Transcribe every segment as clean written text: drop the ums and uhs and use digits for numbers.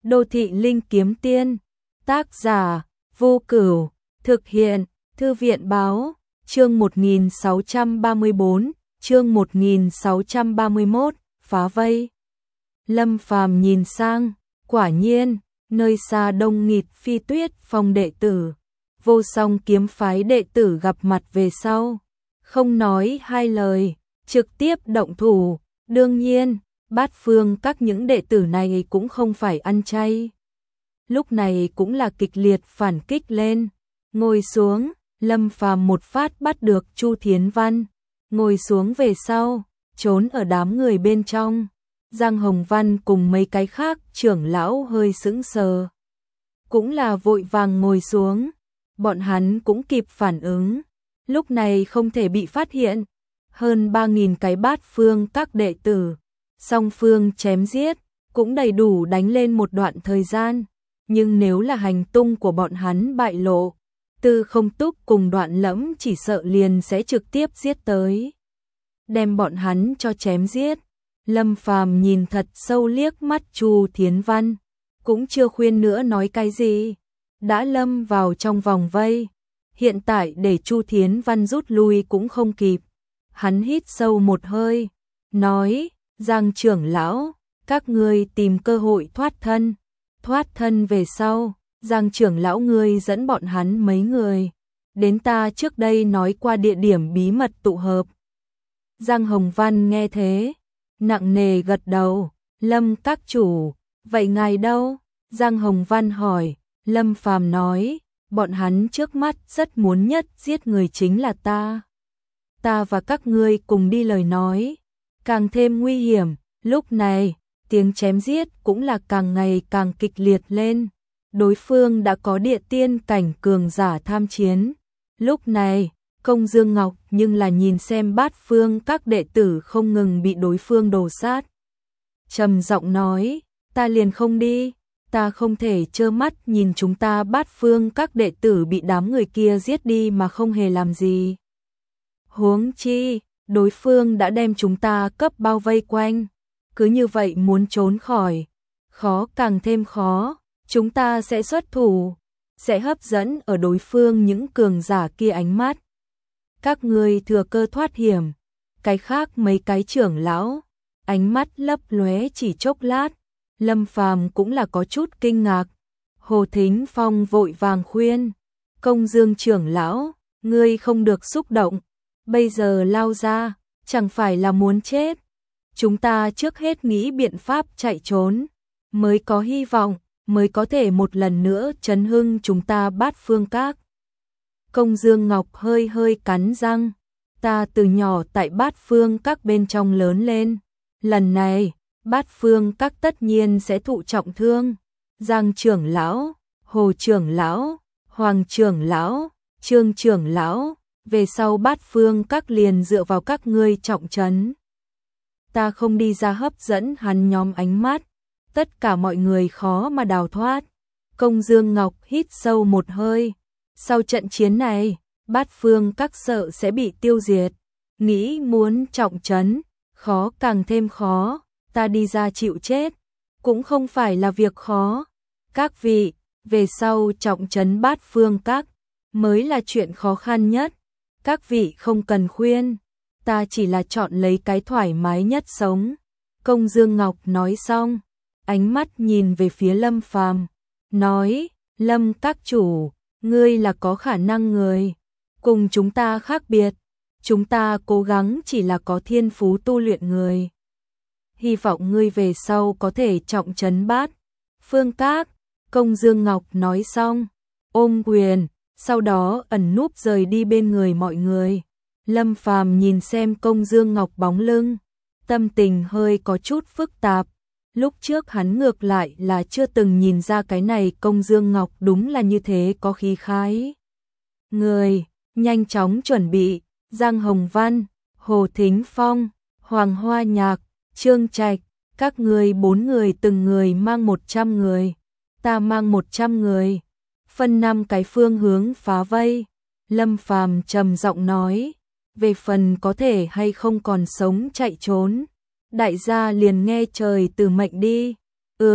Đô thị linh kiếm tiên, tác giả Vô Cửu, thực hiện Thư viện báo, chương 1634, chương 1631, phá vây. Lâm Phàm nhìn sang, quả nhiên, nơi xa đông nghịt Phi Tuyết Phong đệ tử, Vô Song kiếm phái đệ tử gặp mặt về sau, không nói hai lời, trực tiếp động thủ. Đương nhiên, Bát Phương các những đệ tử này cũng không phải ăn chay. Lúc này cũng là kịch liệt phản kích lên. Ngồi xuống, Lâm Phàm một phát bắt được Chu Thiến Văn. Ngồi xuống về sau, trốn ở đám người bên trong. Giang Hồng Văn cùng mấy cái khác trưởng lão hơi sững sờ. Cũng là vội vàng ngồi xuống. Bọn hắn cũng kịp phản ứng. Lúc này không thể bị phát hiện. Hơn 3.000 cái Bát Phương các đệ tử. Song phương chém giết, cũng đầy đủ đánh lên một đoạn thời gian. Nhưng nếu là hành tung của bọn hắn bại lộ, Tư Không Túc cùng Đoạn Lẫm chỉ sợ liền sẽ trực tiếp giết tới. Đem bọn hắn cho chém giết. Lâm Phàm nhìn thật sâu liếc mắt Chu Thiến Văn, cũng chưa khuyên nữa nói cái gì. Đã lâm vào trong vòng vây. Hiện tại để Chu Thiến Văn rút lui cũng không kịp. Hắn hít sâu một hơi, nói, Giang trưởng lão, các ngươi tìm cơ hội thoát thân. Thoát thân về sau, Giang trưởng lão ngươi dẫn bọn hắn mấy người. Đến ta trước đây nói qua địa điểm bí mật tụ hợp. Giang Hồng Văn nghe thế, nặng nề gật đầu, Lâm các chủ, vậy ngài đâu? Giang Hồng Văn hỏi, Lâm Phàm nói, bọn hắn trước mắt rất muốn nhất giết người chính là ta. Ta và các ngươi cùng đi lời nói, càng thêm nguy hiểm. Lúc này, tiếng chém giết cũng là càng ngày càng kịch liệt lên. Đối phương đã có địa tiên cảnh cường giả tham chiến. Lúc này, Công Dương Ngọc nhưng là nhìn xem Bát Phương các đệ tử không ngừng bị đối phương đồ sát. Trầm giọng nói, ta liền không đi, ta không thể trơ mắt nhìn chúng ta Bát Phương các đệ tử bị đám người kia giết đi mà không hề làm gì. Huống chi, đối phương đã đem chúng ta cấp bao vây quanh. Cứ như vậy muốn trốn khỏi, khó càng thêm khó, chúng ta sẽ xuất thủ, sẽ hấp dẫn ở đối phương những cường giả kia ánh mắt. Các ngươi thừa cơ thoát hiểm, cái khác mấy cái trưởng lão, ánh mắt lấp lóe chỉ chốc lát, Lâm Phàm cũng là có chút kinh ngạc. Hồ Thính Phong vội vàng khuyên, Công Dương trưởng lão, ngươi không được xúc động, bây giờ lao ra, chẳng phải là muốn chết. Chúng ta trước hết nghĩ biện pháp chạy trốn, mới có hy vọng, mới có thể một lần nữa chấn hưng chúng ta Bát Phương các. Công Dương Ngọc hơi hơi cắn răng, ta từ nhỏ tại Bát Phương các bên trong lớn lên, lần này, Bát Phương các tất nhiên sẽ thụ trọng thương. Giang trưởng lão, Hồ trưởng lão, Hoàng trưởng lão, Trương trưởng lão, về sau Bát Phương các liền dựa vào các ngươi trọng trấn. Ta không đi ra hấp dẫn hắn nhóm ánh mắt, tất cả mọi người khó mà đào thoát. Công Dương Ngọc hít sâu một hơi, sau trận chiến này, Bát Phương các sợ sẽ bị tiêu diệt, nghĩ muốn trọng trấn, khó càng thêm khó, ta đi ra chịu chết, cũng không phải là việc khó. Các vị, về sau trọng trấn Bát Phương các, mới là chuyện khó khăn nhất, các vị không cần khuyên. Ta chỉ là chọn lấy cái thoải mái nhất sống. Công Dương Ngọc nói xong, ánh mắt nhìn về phía Lâm Phàm, nói, Lâm các chủ, ngươi là có khả năng người, cùng chúng ta khác biệt, chúng ta cố gắng chỉ là có thiên phú tu luyện người. Hy vọng ngươi về sau có thể trọng trấn Bát Phương các. Công Dương Ngọc nói xong, ôm quyền, sau đó ẩn núp rời đi bên người mọi người. Lâm Phàm nhìn xem Công Dương Ngọc bóng lưng, tâm tình hơi có chút phức tạp. Lúc trước hắn ngược lại là chưa từng nhìn ra cái này Công Dương Ngọc đúng là như thế có khí khái. Người, nhanh chóng chuẩn bị, Giang Hồng Văn, Hồ Thính Phong, Hoàng Hoa Nhạc, Trương Trạch, các ngươi 4 người từng người mang 100 người, ta mang 100 người, phân 5 cái phương hướng phá vây. Lâm Phàm trầm giọng nói, về phần có thể hay không còn sống chạy trốn, đại gia liền nghe trời từ mệnh đi.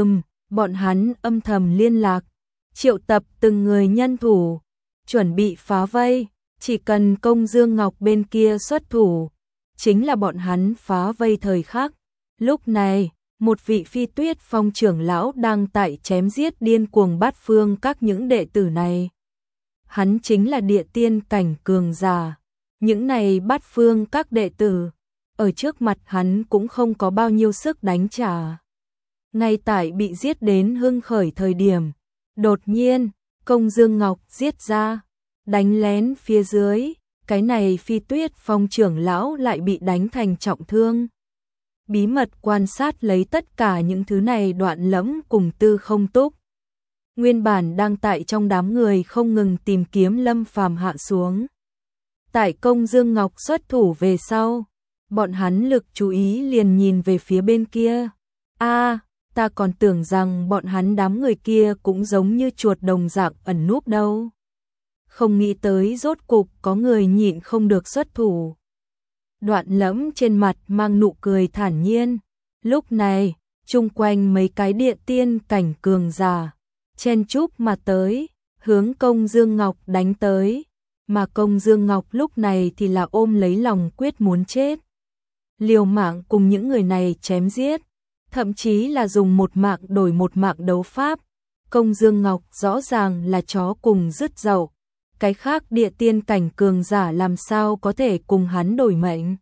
bọn hắn âm thầm liên lạc, triệu tập từng người nhân thủ, chuẩn bị phá vây, chỉ cần Công Dương Ngọc bên kia xuất thủ, chính là bọn hắn phá vây thời khắc. Lúc này, một vị Phi Tuyết Phong trưởng lão đang tại chém giết điên cuồng Bát Phương các những đệ tử này. Hắn chính là địa tiên cảnh cường giả. Những này Bát Phương các đệ tử, ở trước mặt hắn cũng không có bao nhiêu sức đánh trả. Ngay tại bị giết đến hưng khởi thời điểm, đột nhiên, Công Dương Ngọc giết ra, đánh lén phía dưới, cái này Phi Tuyết Phong trưởng lão lại bị đánh thành trọng thương. Bí mật quan sát lấy tất cả những thứ này Đoạn Lẫm cùng Tư Không Túc. Nguyên bản đang tại trong đám người không ngừng tìm kiếm Lâm Phàm hạ xuống. Tại Công Dương Ngọc xuất thủ về sau, bọn hắn lực chú ý liền nhìn về phía bên kia. Ta còn tưởng rằng bọn hắn đám người kia cũng giống như chuột đồng dạng ẩn núp đâu. Không nghĩ tới rốt cục có người nhịn không được xuất thủ. Đoạn Lẫm trên mặt mang nụ cười thản nhiên. Lúc này, chung quanh mấy cái địa tiên cảnh cường giả, chen chúc mà tới, hướng Công Dương Ngọc đánh tới. Mà Công Dương Ngọc lúc này thì là ôm lấy lòng quyết muốn chết. Liều mạng cùng những người này chém giết, thậm chí là dùng một mạng đổi một mạng đấu pháp. Công Dương Ngọc rõ ràng là chó cùng rứt dậu. Cái khác địa tiên cảnh cường giả làm sao có thể cùng hắn đổi mệnh.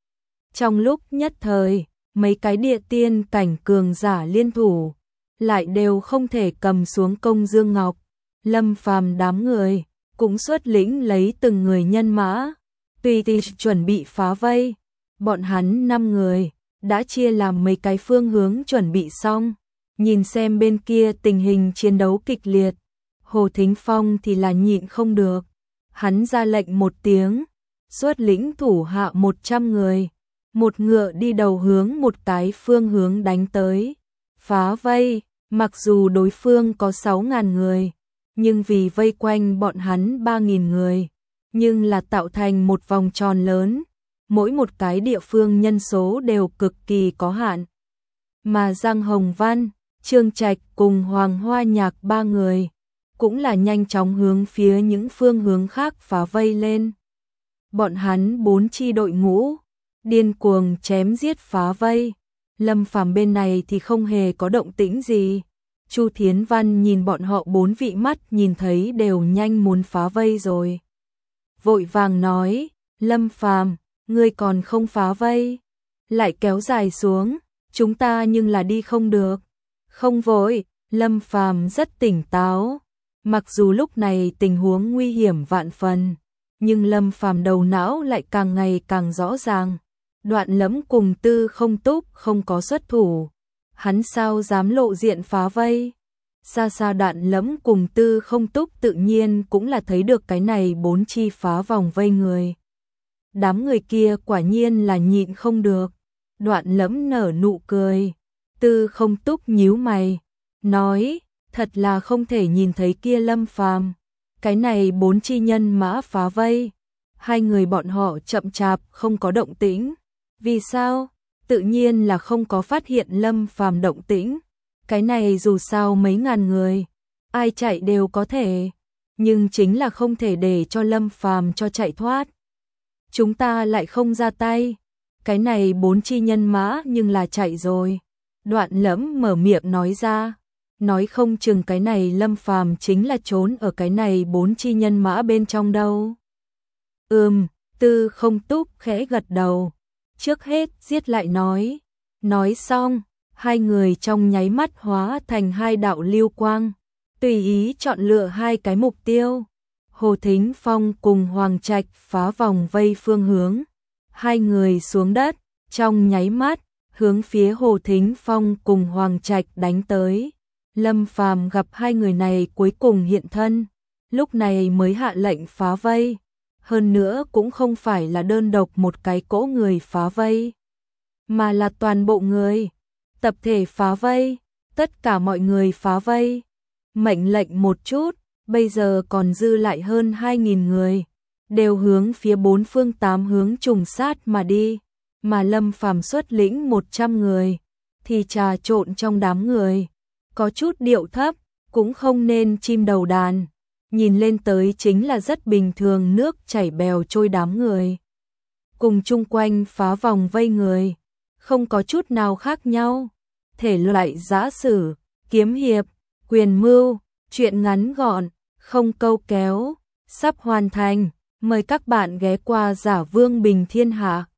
Trong lúc nhất thời, mấy cái địa tiên cảnh cường giả liên thủ, lại đều không thể cầm xuống Công Dương Ngọc. Lâm Phàm đám người cũng xuất lĩnh lấy từng người nhân mã, tùy chuẩn bị phá vây. Bọn hắn 5 người đã chia làm mấy cái phương hướng chuẩn bị xong, nhìn xem bên kia tình hình chiến đấu kịch liệt. Hồ Thính Phong thì là nhịn không được, hắn ra lệnh một tiếng, xuất lĩnh thủ hạ 100 người, một ngựa đi đầu hướng một cái phương hướng đánh tới. Phá vây, mặc dù đối phương có 6.000 người, nhưng vì vây quanh bọn hắn 3.000 người, nhưng là tạo thành một vòng tròn lớn, mỗi một cái địa phương nhân số đều cực kỳ có hạn. Mà Giang Hồng Văn, Trương Trạch cùng Hoàng Hoa Nhạc 3 người, cũng là nhanh chóng hướng phía những phương hướng khác phá vây lên. Bọn hắn 4 chi đội ngũ, điên cuồng chém giết phá vây. Lâm Phàm bên này thì không hề có động tĩnh gì. Chu Thiến Văn nhìn bọn họ 4 vị mắt nhìn thấy đều nhanh muốn phá vây rồi. Vội vàng nói, Lâm Phàm, ngươi còn không phá vây, lại kéo dài xuống, chúng ta nhưng là đi không được. Không vội, Lâm Phàm rất tỉnh táo. Mặc dù lúc này tình huống nguy hiểm vạn phần, nhưng Lâm Phàm đầu não lại càng ngày càng rõ ràng. Đoạn Lẫm cùng Tư Không Túc không có xuất thủ, hắn sao dám lộ diện phá vây. Xa xa Đoạn Lẫm cùng Tư Không Túc tự nhiên cũng là thấy được cái này 4 chi phá vòng vây người. Đám người kia quả nhiên là nhịn không được. Đoạn Lẫm nở nụ cười, Tư Không Túc nhíu mày, nói, thật là không thể nhìn thấy kia Lâm Phàm. Cái này 4 chi nhân mã phá vây, hai người bọn họ chậm chạp không có động tĩnh. Vì sao? Tự nhiên là không có phát hiện Lâm Phàm động tĩnh. Cái này dù sao mấy ngàn người, ai chạy đều có thể, nhưng chính là không thể để cho Lâm Phàm cho chạy thoát. Chúng ta lại không ra tay, cái này 4 chi nhân mã nhưng là chạy rồi. Đoạn Lẫm mở miệng nói ra, nói không chừng cái này Lâm Phàm chính là trốn ở cái này 4 chi nhân mã bên trong đâu. Tư Không Túc khẽ gật đầu, trước hết giết lại nói. Nói xong, hai người trong nháy mắt hóa thành 2 đạo lưu quang, tùy ý chọn lựa 2 cái mục tiêu. Hồ Thính Phong cùng Hoàng Trạch phá vòng vây phương hướng, 2 người xuống đất, trong nháy mắt, hướng phía Hồ Thính Phong cùng Hoàng Trạch đánh tới. Lâm Phàm gặp 2 người này cuối cùng hiện thân, lúc này mới hạ lệnh phá vây. Hơn nữa cũng không phải là đơn độc một cái cỗ người phá vây, mà là toàn bộ người, tập thể phá vây, tất cả mọi người phá vây. Mệnh lệnh một chút, bây giờ còn dư lại hơn 2.000 người, đều hướng phía 4 phương 8 hướng trùng sát mà đi, mà Lâm Phàm xuất lĩnh 100 người, thì trà trộn trong đám người, có chút điệu thấp, cũng không nên chim đầu đàn. Nhìn lên tới chính là rất bình thường, nước chảy bèo trôi, đám người cùng chung quanh phá vòng vây người, không có chút nào khác nhau. Thể loại giã sử, kiếm hiệp, quyền mưu, truyện ngắn gọn, không câu kéo, sắp hoàn thành. Mời các bạn ghé qua Giả Vương Bình Thiên Hạ.